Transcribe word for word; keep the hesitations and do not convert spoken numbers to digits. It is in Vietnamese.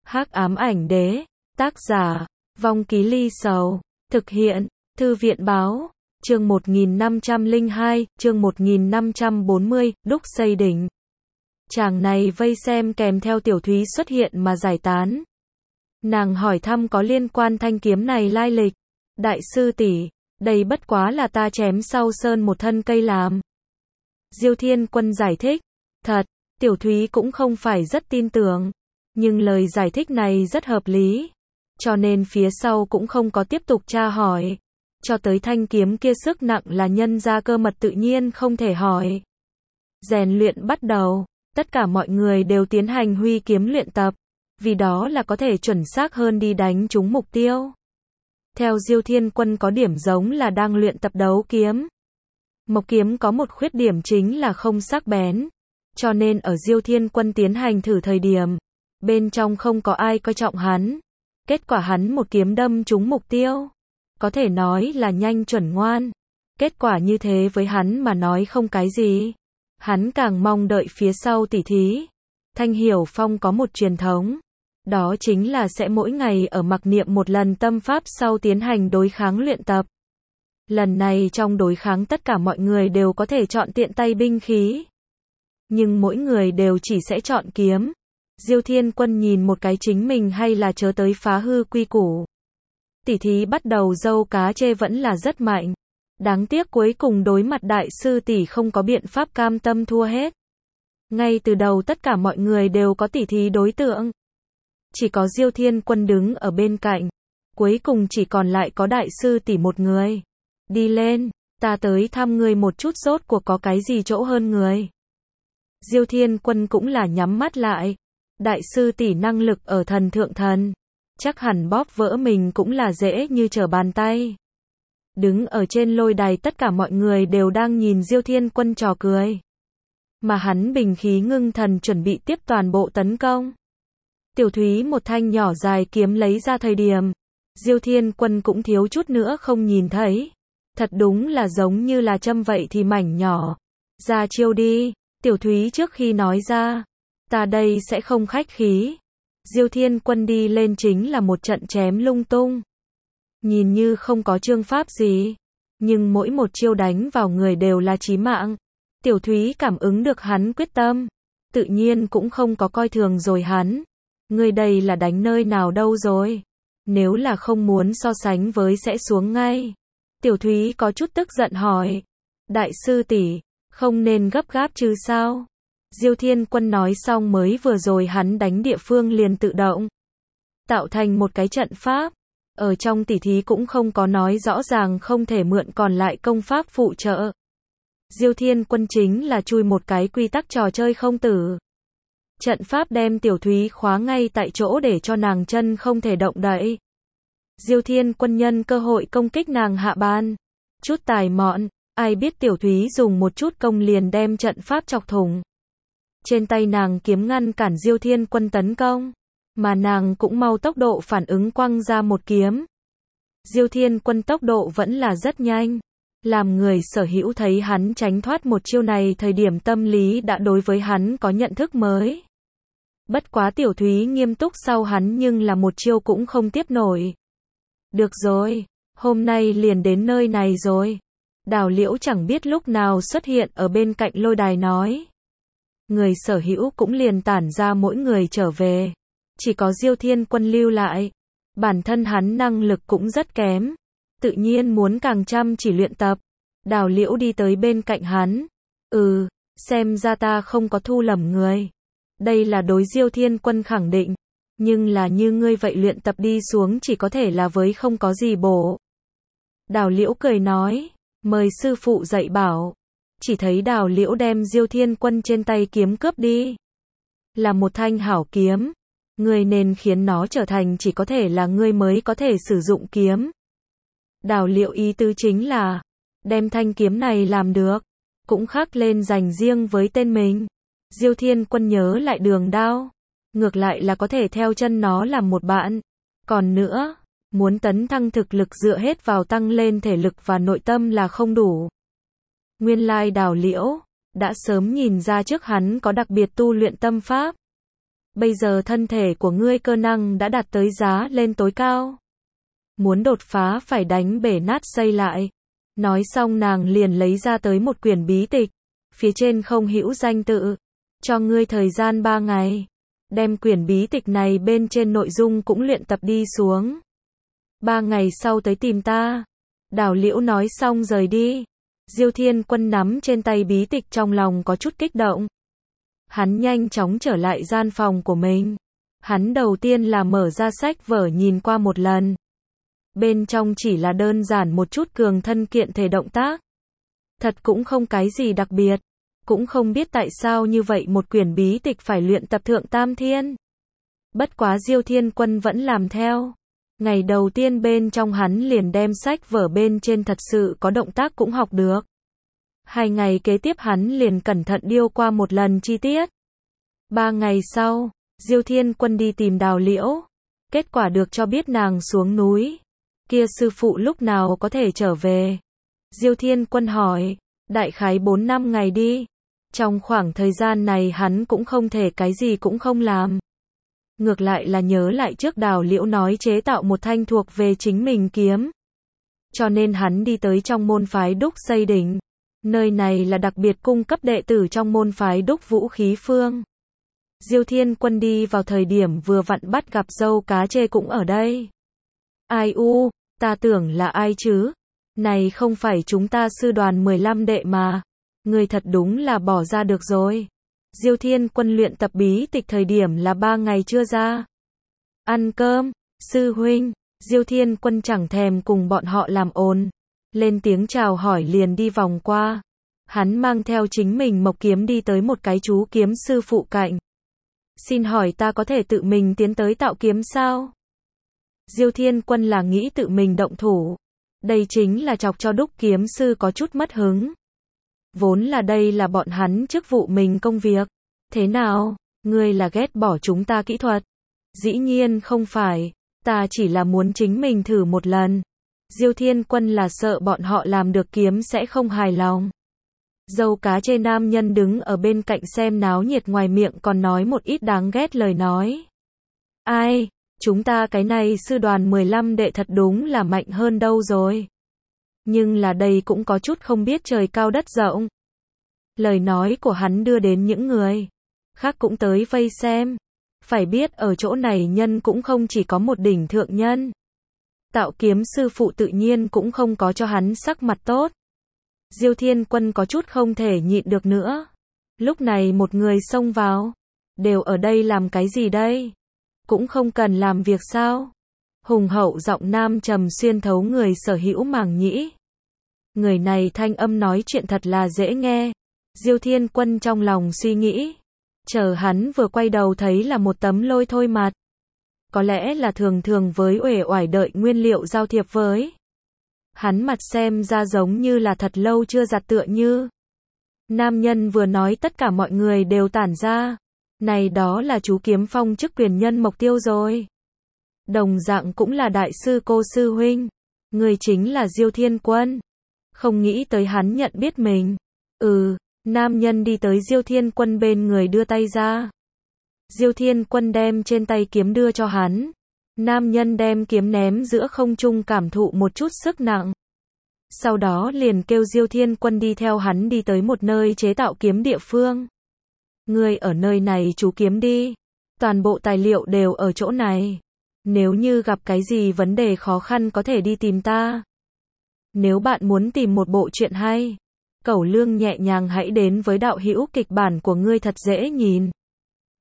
Hắc ám ảnh đế, tác giả, Vong Ký Ly Sầu, thực hiện, Thư viện báo, chương một nghìn năm trăm lẻ hai, chương một nghìn năm trăm bốn mươi, đúc xây đỉnh. Chàng này vây xem kèm theo Tiểu Thúy xuất hiện mà giải tán. Nàng hỏi thăm có liên quan thanh kiếm này lai lịch. Đại sư tỷ, đây bất quá là ta chém sau sơn một thân cây làm. Diêu Thiên Quân giải thích. Thật, Tiểu Thúy cũng không phải rất tin tưởng. Nhưng lời giải thích này rất hợp lý. Cho nên phía sau cũng không có tiếp tục tra hỏi. Cho tới thanh kiếm kia sức nặng là nhân ra cơ mật tự nhiên không thể hỏi. Rèn luyện bắt đầu, tất cả mọi người đều tiến hành huy kiếm luyện tập. Vì đó là có thể chuẩn xác hơn đi đánh trúng mục tiêu. Theo Diêu Thiên Quân có điểm giống là đang luyện tập đấu kiếm. Mộc kiếm có một khuyết điểm chính là không sắc bén. Cho nên ở Diêu Thiên Quân tiến hành thử thời điểm, bên trong không có ai coi trọng hắn. Kết quả hắn một kiếm đâm trúng mục tiêu. Có thể nói là nhanh chuẩn ngoan. Kết quả như thế với hắn mà nói không cái gì. Hắn càng mong đợi phía sau tỉ thí. Thanh Hiểu Phong có một truyền thống. Đó chính là sẽ mỗi ngày ở mặc niệm một lần tâm pháp sau tiến hành đối kháng luyện tập. Lần này trong đối kháng tất cả mọi người đều có thể chọn tiện tay binh khí. Nhưng mỗi người đều chỉ sẽ chọn kiếm. Diêu Thiên Quân nhìn một cái chính mình hay là chớ tới phá hư quy củ. Tỉ thí bắt đầu dâu cá chê vẫn là rất mạnh. Đáng tiếc cuối cùng đối mặt đại sư tỷ không có biện pháp cam tâm thua hết. Ngay từ đầu tất cả mọi người đều có tỉ thí đối tượng. Chỉ có Diêu Thiên Quân đứng ở bên cạnh. Cuối cùng chỉ còn lại có đại sư tỷ một người. Đi lên, ta tới thăm ngươi một chút rốt cuộc có cái gì chỗ hơn người. Diêu Thiên Quân cũng là nhắm mắt lại. Đại sư tỷ năng lực ở thần thượng thần. Chắc hẳn bóp vỡ mình cũng là dễ như trở bàn tay. Đứng ở trên lôi đài tất cả mọi người đều đang nhìn Diêu Thiên Quân trò cười. Mà hắn bình khí ngưng thần chuẩn bị tiếp toàn bộ tấn công. Tiểu Thúy một thanh nhỏ dài kiếm lấy ra thời điểm. Diêu Thiên Quân cũng thiếu chút nữa không nhìn thấy. Thật đúng là giống như là châm vậy thì mảnh nhỏ. Ra chiêu đi. Tiểu Thúy trước khi nói ra. Ta đây sẽ không khách khí. Diêu Thiên Quân đi lên chính là một trận chém lung tung. Nhìn như không có chương pháp gì. Nhưng mỗi một chiêu đánh vào người đều là chí mạng. Tiểu Thúy cảm ứng được hắn quyết tâm. Tự nhiên cũng không có coi thường rồi hắn. Người đây là đánh nơi nào đâu rồi? Nếu là không muốn so sánh với sẽ xuống ngay. Tiểu Thúy có chút tức giận hỏi. Đại sư tỷ, không nên gấp gáp chứ sao? Diêu Thiên Quân nói xong mới vừa rồi hắn đánh địa phương liền tự động. Tạo thành một cái trận pháp. Ở trong tỉ thí cũng không có nói rõ ràng không thể mượn còn lại công pháp phụ trợ. Diêu Thiên Quân chính là chui một cái quy tắc trò chơi không tử. Trận pháp đem Tiểu Thúy khóa ngay tại chỗ để cho nàng chân không thể động đậy. Diêu Thiên Quân nhân cơ hội công kích nàng hạ ban. Chút tài mọn, ai biết Tiểu Thúy dùng một chút công liền đem trận pháp chọc thủng. Trên tay nàng kiếm ngăn cản Diêu Thiên Quân tấn công. Mà nàng cũng mau tốc độ phản ứng quăng ra một kiếm. Diêu Thiên Quân tốc độ vẫn là rất nhanh. Làm người sở hữu thấy hắn tránh thoát một chiêu này thời điểm tâm lý đã đối với hắn có nhận thức mới. Bất quá Tiểu Thúy nghiêm túc sau hắn nhưng là một chiêu cũng không tiếp nổi. Được rồi, hôm nay liền đến nơi này rồi. Đào Liễu chẳng biết lúc nào xuất hiện ở bên cạnh lôi đài nói. Người sở hữu cũng liền tản ra mỗi người trở về. Chỉ có Diêu Thiên Quân lưu lại. Bản thân hắn năng lực cũng rất kém. Tự nhiên muốn càng chăm chỉ luyện tập. Đào Liễu đi tới bên cạnh hắn. Ừ, xem ra ta không có thu lầm người. Đây là đối Diêu Thiên Quân khẳng định. Nhưng là như ngươi vậy luyện tập đi xuống chỉ có thể là với không có gì bổ. Đào Liễu cười nói. Mời sư phụ dạy bảo. Chỉ thấy Đào Liễu đem Diêu Thiên Quân trên tay kiếm cướp đi. Là một thanh hảo kiếm. Ngươi nên khiến nó trở thành chỉ có thể là ngươi mới có thể sử dụng kiếm. Đào Liễu ý tứ chính là. Đem thanh kiếm này làm được. Cũng khắc lên dành riêng với tên mình. Diêu Thiên Quân nhớ lại Đường Đao. Ngược lại là có thể theo chân nó làm một bạn. Còn nữa, muốn tấn thăng thực lực dựa hết vào tăng lên thể lực và nội tâm là không đủ. Nguyên lai Đào Liễu đã sớm nhìn ra trước hắn có đặc biệt tu luyện tâm pháp. Bây giờ thân thể của ngươi cơ năng đã đạt tới giá lên tối cao. Muốn đột phá phải đánh bể nát xây lại. Nói xong nàng liền lấy ra tới một quyển bí tịch. Phía trên không hữu danh tự. Cho ngươi thời gian ba ngày. Đem quyển bí tịch này bên trên nội dung cũng luyện tập đi xuống. Ba ngày sau tới tìm ta. Đào Liễu nói xong rời đi. Diêu Thiên Quân nắm trên tay bí tịch trong lòng có chút kích động. Hắn nhanh chóng trở lại gian phòng của mình. Hắn đầu tiên là mở ra sách vở nhìn qua một lần. Bên trong chỉ là đơn giản một chút cường thân kiện thể động tác. Thật cũng không cái gì đặc biệt. Cũng không biết tại sao như vậy một quyển bí tịch phải luyện tập thượng tam thiên. Bất quá Diêu Thiên Quân vẫn làm theo. Ngày đầu tiên bên trong hắn liền đem sách vở bên trên thật sự có động tác cũng học được. Hai ngày kế tiếp hắn liền cẩn thận điêu qua một lần chi tiết. Ba ngày sau, Diêu Thiên Quân đi tìm Đào Liễu. Kết quả được cho biết nàng xuống núi. Kia sư phụ lúc nào có thể trở về? Diêu Thiên Quân hỏi. Đại khái bốn năm ngày đi. Trong khoảng thời gian này hắn cũng không thể cái gì cũng không làm. Ngược lại là nhớ lại trước Đào Liễu nói chế tạo một thanh thuộc về chính mình kiếm. Cho nên hắn đi tới trong môn phái Đúc Xây Đỉnh. Nơi này là đặc biệt cung cấp đệ tử trong môn phái Đúc Vũ Khí Phương. Diêu Thiên Quân đi vào thời điểm vừa vặn bắt gặp dâu cá chê cũng ở đây. Ai u, ta tưởng là ai chứ? Này không phải chúng ta sư đoàn mười lăm đệ mà. Người thật đúng là bỏ ra được rồi. Diêu Thiên Quân luyện tập bí tịch thời điểm là ba ngày chưa ra. Ăn cơm, sư huynh. Diêu Thiên Quân chẳng thèm cùng bọn họ làm ồn. Lên tiếng chào hỏi liền đi vòng qua. Hắn mang theo chính mình mộc kiếm đi tới một cái chú kiếm sư phụ cạnh. Xin hỏi ta có thể tự mình tiến tới tạo kiếm sao? Diêu Thiên Quân là nghĩ tự mình động thủ. Đây chính là chọc cho Đúc kiếm sư có chút mất hứng. Vốn là đây là bọn hắn chức vụ mình công việc. Thế nào, ngươi là ghét bỏ chúng ta kỹ thuật? Dĩ nhiên không phải, ta chỉ là muốn chính mình thử một lần. Diêu Thiên Quân là sợ bọn họ làm được kiếm sẽ không hài lòng. Dâu cá chê nam nhân đứng ở bên cạnh xem náo nhiệt ngoài miệng còn nói một ít đáng ghét lời nói. Ai, chúng ta cái này sư đoàn mười lăm đệ thật đúng là mạnh hơn đâu rồi. Nhưng là đây cũng có chút không biết trời cao đất rộng. Lời nói của hắn đưa đến những người khác cũng tới vây xem. Phải biết ở chỗ này nhân cũng không chỉ có một đỉnh thượng nhân. Tạo kiếm sư phụ tự nhiên cũng không có cho hắn sắc mặt tốt. Diêu Thiên Quân có chút không thể nhịn được nữa. Lúc này một người xông vào. Đều ở đây làm cái gì đây? Cũng không cần làm việc sao? Hùng hậu giọng nam trầm xuyên thấu người sở hữu màng nhĩ. Người này thanh âm nói chuyện thật là dễ nghe. Diêu Thiên Quân trong lòng suy nghĩ. Chờ hắn vừa quay đầu thấy là một tấm lôi thôi mặt. Có lẽ là thường thường với uể oải đợi nguyên liệu giao thiệp với. Hắn mặt xem ra giống như là thật lâu chưa giặt tựa như. Nam nhân vừa nói tất cả mọi người đều tản ra. Này đó là chú Kiếm Phong chức quyền nhân Mộc Tiêu rồi. Đồng dạng cũng là đại sư cô sư huynh. Người chính là Diêu Thiên Quân. Không nghĩ tới hắn nhận biết mình. Ừ, nam nhân đi tới Diêu Thiên Quân bên người đưa tay ra. Diêu Thiên Quân đem trên tay kiếm đưa cho hắn. Nam nhân đem kiếm ném giữa không trung cảm thụ một chút sức nặng. Sau đó liền kêu Diêu Thiên Quân đi theo hắn đi tới một nơi chế tạo kiếm địa phương. Ngươi ở nơi này chú kiếm đi. Toàn bộ tài liệu đều ở chỗ này. Nếu như gặp cái gì vấn đề khó khăn có thể đi tìm ta. Nếu bạn muốn tìm một bộ truyện hay, cẩu lương nhẹ nhàng hãy đến với đạo hữu kịch bản của ngươi thật dễ nhìn.